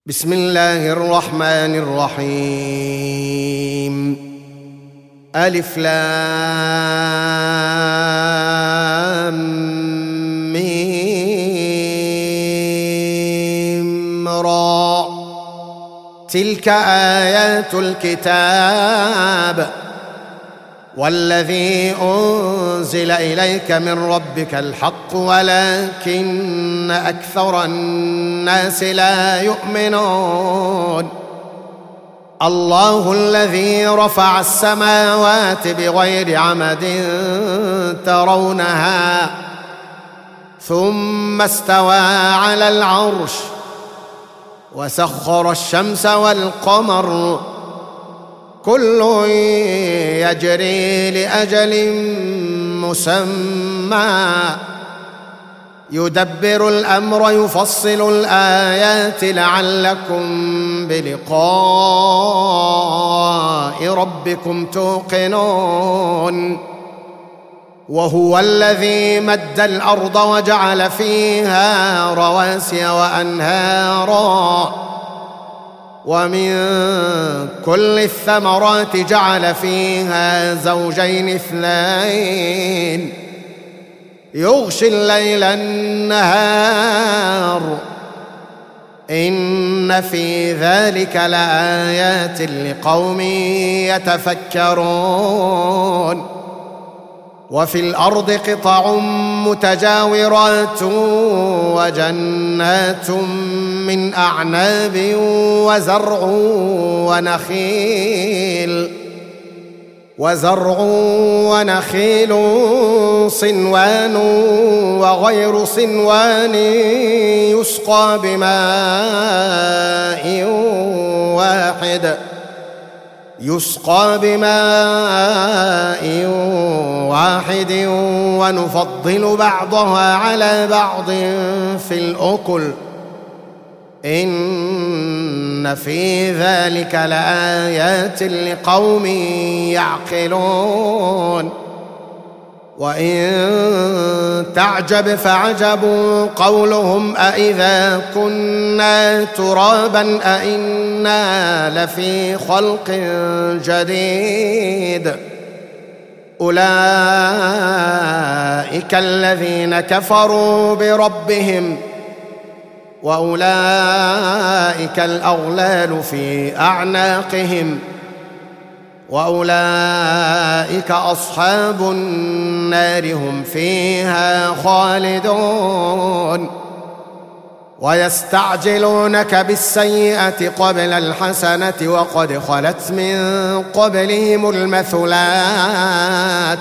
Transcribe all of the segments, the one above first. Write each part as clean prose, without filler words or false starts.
بسم الله الرحمن الرحيم. ألف لام ميم را. تلك آيات الكتاب والذي أنزل إليك من ربك الحق ولكن أكثر الناس لا يؤمنون. الله الذي رفع السماوات بغير عمد ترونها ثم استوى على العرش وسخر الشمس والقمر كل يجري لأجل مسمى يدبر الأمر يفصل الآيات لعلكم بلقاء ربكم توقنون. وهو الذي مد الأرض وجعل فيها رواسي وأنهارا ومن كل الثمرات جعل فيها زوجين اثنين يغشي الليل النهار إن في ذلك لآيات لقوم يتفكرون. وفي الأرض قطع متجاورات وجنات من أعناب وزرع ونخيل صنوان وغير صنوان يسقى بماء واحد ونفضل بعضها على بعض في الأكل إن في ذلك لآيات لقوم يعقلون. وإن تعجب فعجب قولهم أإذا كنا ترابا أإنا لفي خلق جديد. أولئك الذين كفروا بربهم وأولئك الأغلال في أعناقهم وأولئك أصحاب النار هم فيها خالدون. ويستعجلونك بالسيئة قبل الحسنة وقد خلت من قبلهم المثلات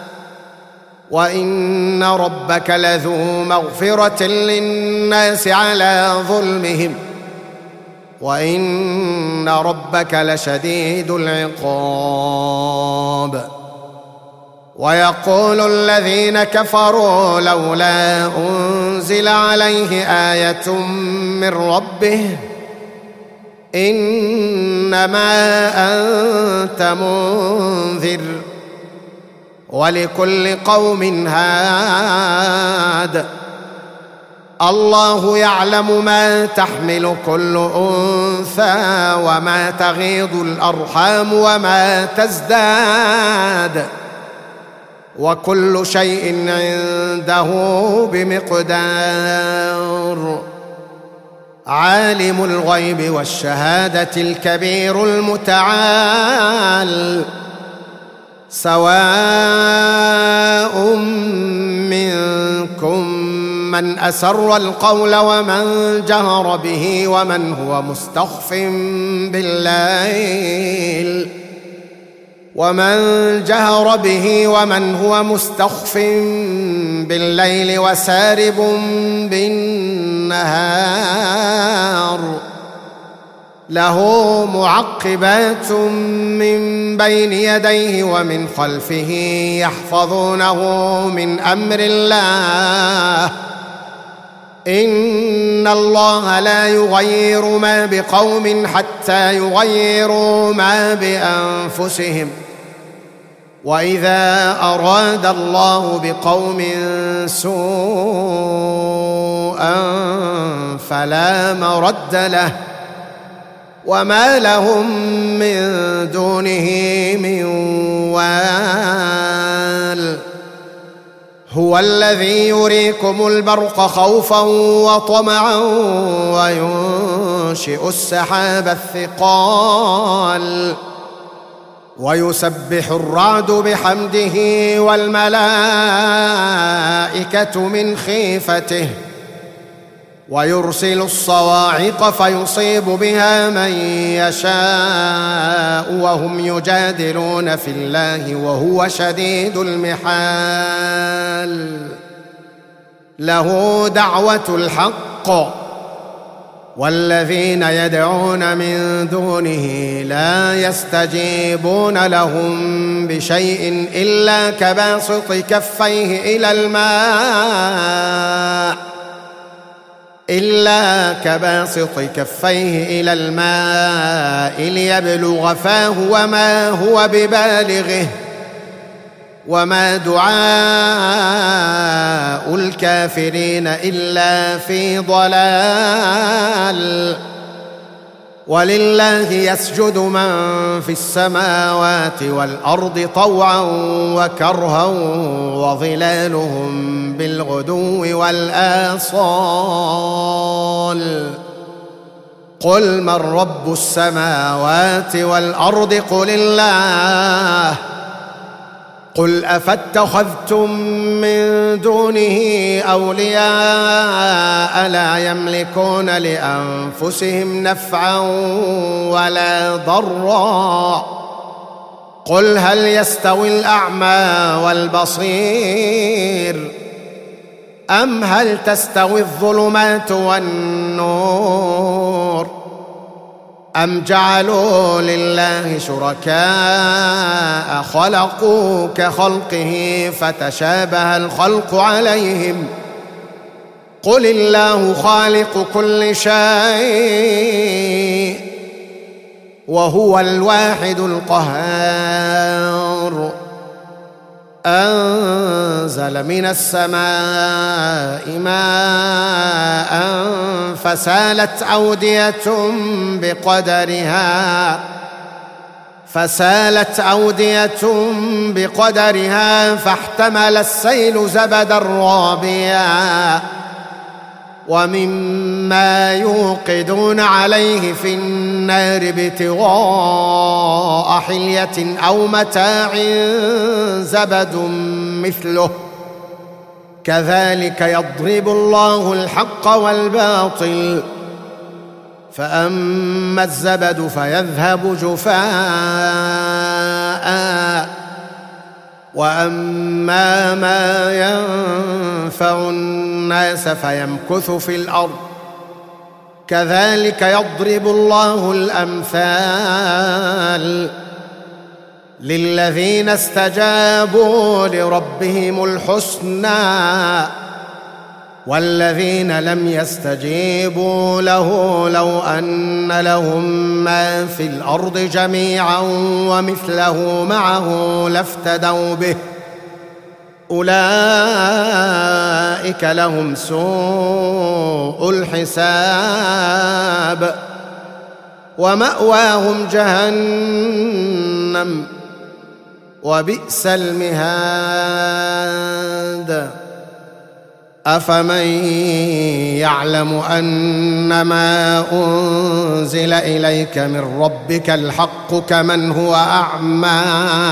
وإن ربك لذو مغفرة للناس على ظلمهم وإن ربك لشديد العقاب. ويقول الذين كفروا لولا أنزل عليه آية من ربه إنما أنت منذر ولكل قوم هاد. الله يعلم ما تحمل كل أنثى وما تغيض الأرحام وما تزداد وكل شيء عنده بمقدار. عالم الغيب والشهادة الكبير المتعال سواء منكم من أسر القول ومن جهر به ومن هو مستخف بالليل وسارب بالنهار له معقبات من بين يديه ومن خلفه يحفظونه من أمر الله إن الله لا يغير ما بقوم حتى يغيروا ما بأنفسهم وإذا أراد الله بقوم سوءا فلا مرد له وما لهم من دونه من وال. هو الذي يريكم البرق خوفا وطمعا وينشئ السحاب الثقال ويسبح الرعد بحمده والملائكة من خيفته ويرسل الصواعق فيصيب بها من يشاء وهم يجادلون في الله وهو شديد المحال. له دعوة الحق والذين يدعون من دونه لا يستجيبون لهم بشيء إلا كباسط كفيه إلى الماء ليبلغ فاه وما هو ببالغه وما دعاء الكافرين إلا في ضلال. ولله يسجد من في السماوات والأرض طوعا وكرها وظلالهم بالغدو والآصال. قل من رب السماوات والأرض قل الله. قل أفاتخذتم من دونه أولياء لا يملكون لأنفسهم نفعا ولا ضرا. قل هل يستوي الأعمى والبصير أم هل تستوي الظلمات والنور أم جعلوا لله شركاء خلقوا كخلقه فتشابه الخلق عليهم. قل الله خالق كل شيء وهو الواحد القهار. أنزل من السماء ماء فسالت أودية بقدرها فاحتمل السيل زبدا رابيا ومما يوقدون عليه في النار ابتغاء حلية أو متاع زبد مثله كذلك يضرب الله الحق والباطل. فأما الزبد فيذهب جفاء وأما ما ينفع الناس فيمكث في الأرض كذلك يضرب الله الأمثال للذين استجابوا لربهم الحسنى والذين لم يستجيبوا له لو أن لهم ما في الأرض جميعا ومثله معه لافتدوا به أولئك لهم سوء الحساب ومأواهم جهنم وبئس المهاد. أفمن يعلم أنما أنزل إليك من ربك الحق كمن هو أعمى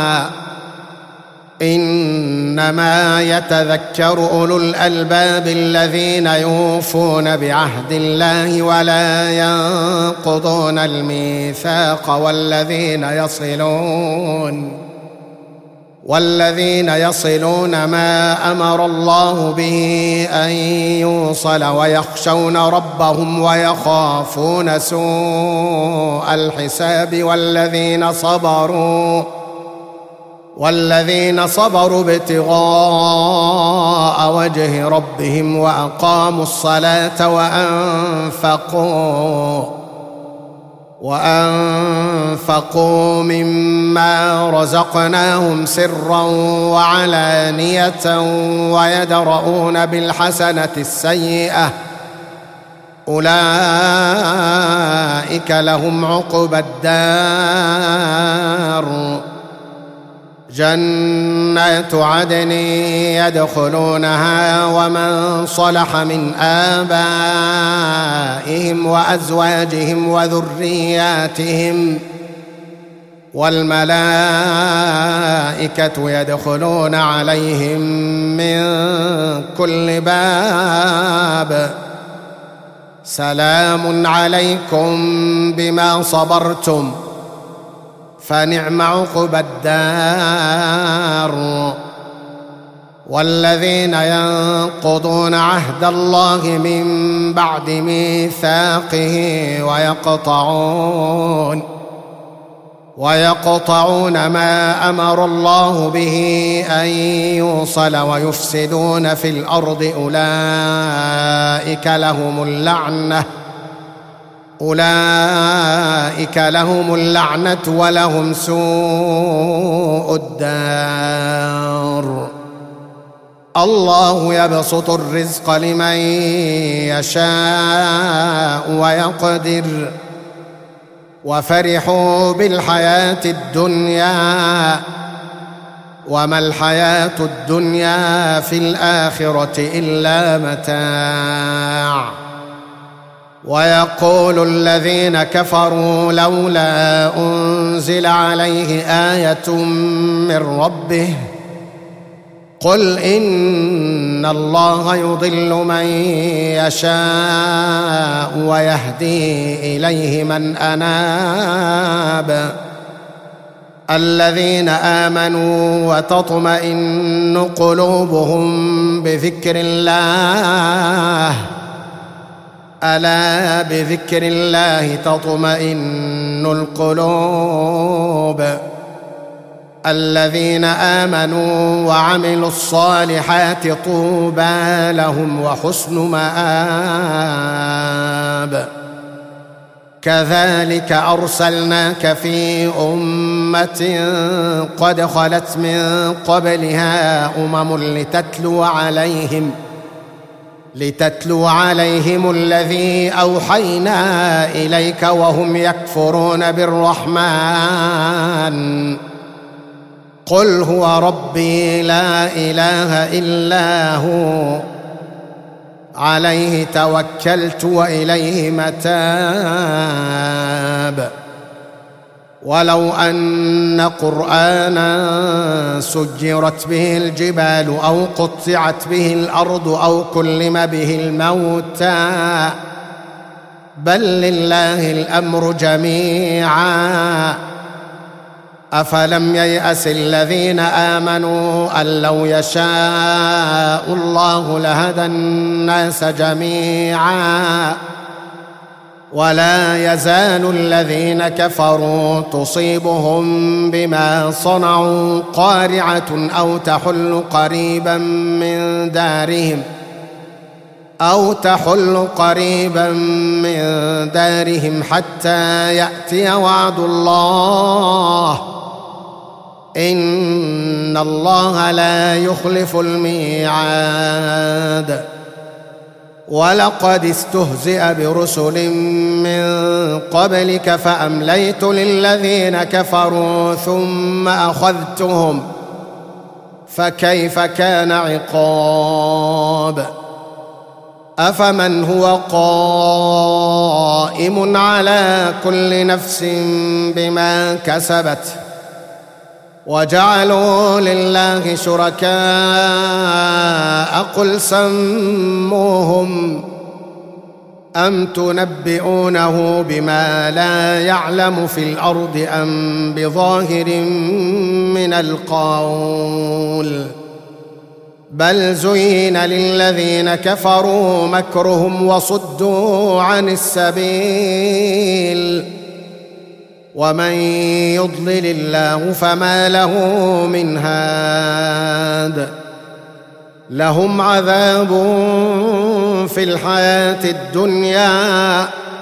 إنما يتذكر أولو الألباب الذين يوفون بعهد الله ولا ينقضون الميثاق والذين يصلون ما أمر الله به أن يوصل ويخشون ربهم ويخافون سوء الحساب والذين صبروا ابتغاء وجه ربهم وأقاموا الصلاة وأنفقوا مما رزقناهم سرا وعلانية ويدرؤون بالحسنة السيئة أولئك أولئك لهم عقبى الدار جنات عدن يدخلونها ومن صلح من آبائهم وأزواجهم وذرياتهم والملائكة يدخلون عليهم من كل باب سلام عليكم بما صبرتم فنعم عقبى الدار. والذين ينقضون عهد الله من بعد ميثاقه ويقطعون ما أمر الله به أن يوصل ويفسدون في الأرض أولئك لهم اللعنة ولهم سوء الدار. الله يبسط الرزق لمن يشاء ويقدر وفرحوا بالحياة الدنيا وما الحياة الدنيا في الآخرة إلا متاع. ويقول الذين كفروا لولا أنزل عليه آية من ربه قل إن الله يضل من يشاء ويهدي إليه من أناب. الذين آمنوا وتطمئن قلوبهم بذكر الله ألا بذكر الله تطمئن القلوب. الذين آمنوا وعملوا الصالحات طوبى لهم وحسن مآب. كذلك أرسلناك في أمة قد خلت من قبلها لتتلو عليهم الذي أوحينا إليك وهم يكفرون بالرحمن قل هو ربي لا إله إلا هو عليه توكلت وإليه متاب. ولو أن قرآنا سجرت به الجبال أو قطعت به الأرض أو كلم به الموتى بل لله الأمر جميعا أفلم ييأس الذين آمنوا أن لو يشاء الله لهدى الناس جميعا ولا يزال الذين كفروا تصيبهم بما صنعوا قارعة أو تحل قريبا من دارهم حتى يأتي وعد الله إن الله لا يخلف الميعاد. ولقد استهزئ برسل من قبلك فأمليت للذين كفروا ثم أخذتهم فكيف كان عقاب. أفمن هو قائم على كل نفس بما كسبت وجعلوا لله شركاء قل سموهم أم تنبئونه بما لا يعلم في الأرض أم بظاهر من القول بل زين للذين كفروا مكرهم وصدوا عن السبيل ومن يضلل الله فما له من هاد. لهم عذاب في الحياة الدنيا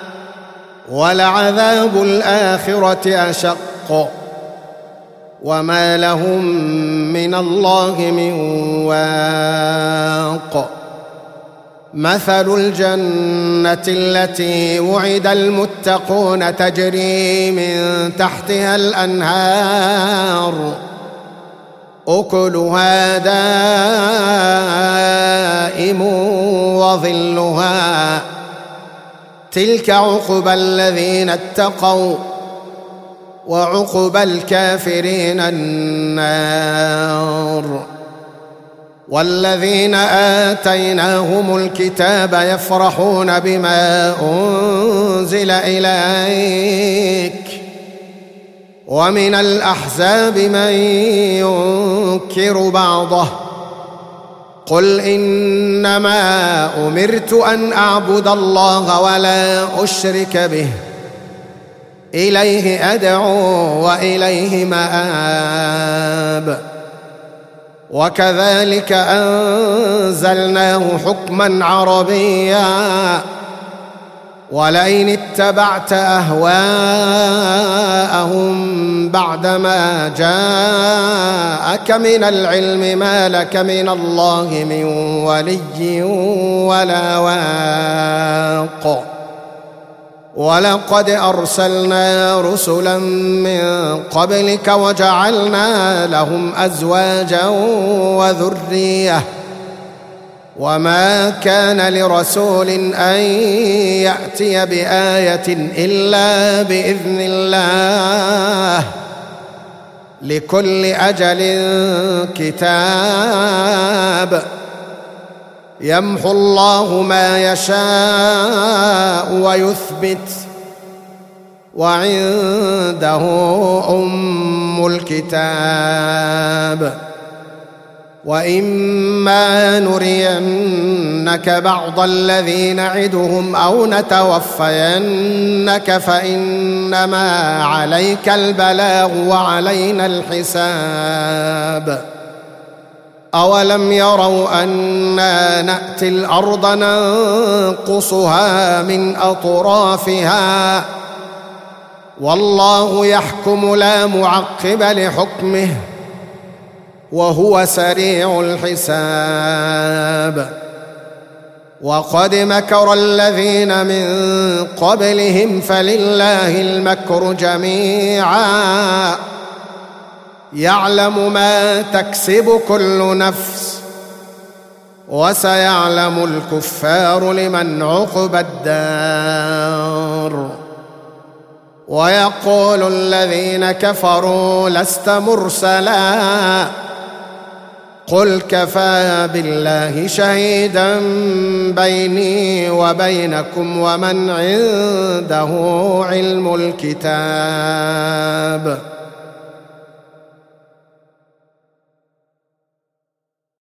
ولعذاب الآخرة أشق وما لهم من الله من واق. مثل الجنة التي وعد المتقون تجري من تحتها الأنهار أكلها دائم وظلها تلك عقبى الذين اتقوا وعقبى الكافرين النار. والذين آتيناهم الكتاب يفرحون بما أنزل إليك ومن الأحزاب من ينكر بعضه قل إنما أمرت أن أعبد الله ولا أشرك به إليه أدعو وإليه مآب. وكذلك أنزلناه حكما عربيا ولئن اتبعت أهواءهم بعدما جاءك من العلم ما لك من الله من ولي ولا واق. ولقد أرسلنا رسلا من قبلك وجعلنا لهم أزواجا وذرية وما كان لرسول أن يأتي بآية إلا بإذن الله لكل أجل كتاب يمحو الله ما يشاء ويثبت وعنده أم الكتاب. وإما نرينك بعض الذي نعدهم أو نتوفينك فإنما عليك البلاغ وعلينا الحساب. أولم يروا أنا نأتي الأرض ننقصها من أطرافها والله يحكم لا معقب لحكمه وهو سريع الحساب. وقد مكر الذين من قبلهم فلله المكر جميعا يعلم ما تكسب كل نفس وسيعلم الكفار لمن عقبى الدار. ويقول الذين كفروا لست مرسلا قل كفى بالله شهيدا بيني وبينكم ومن عنده علم الكتاب.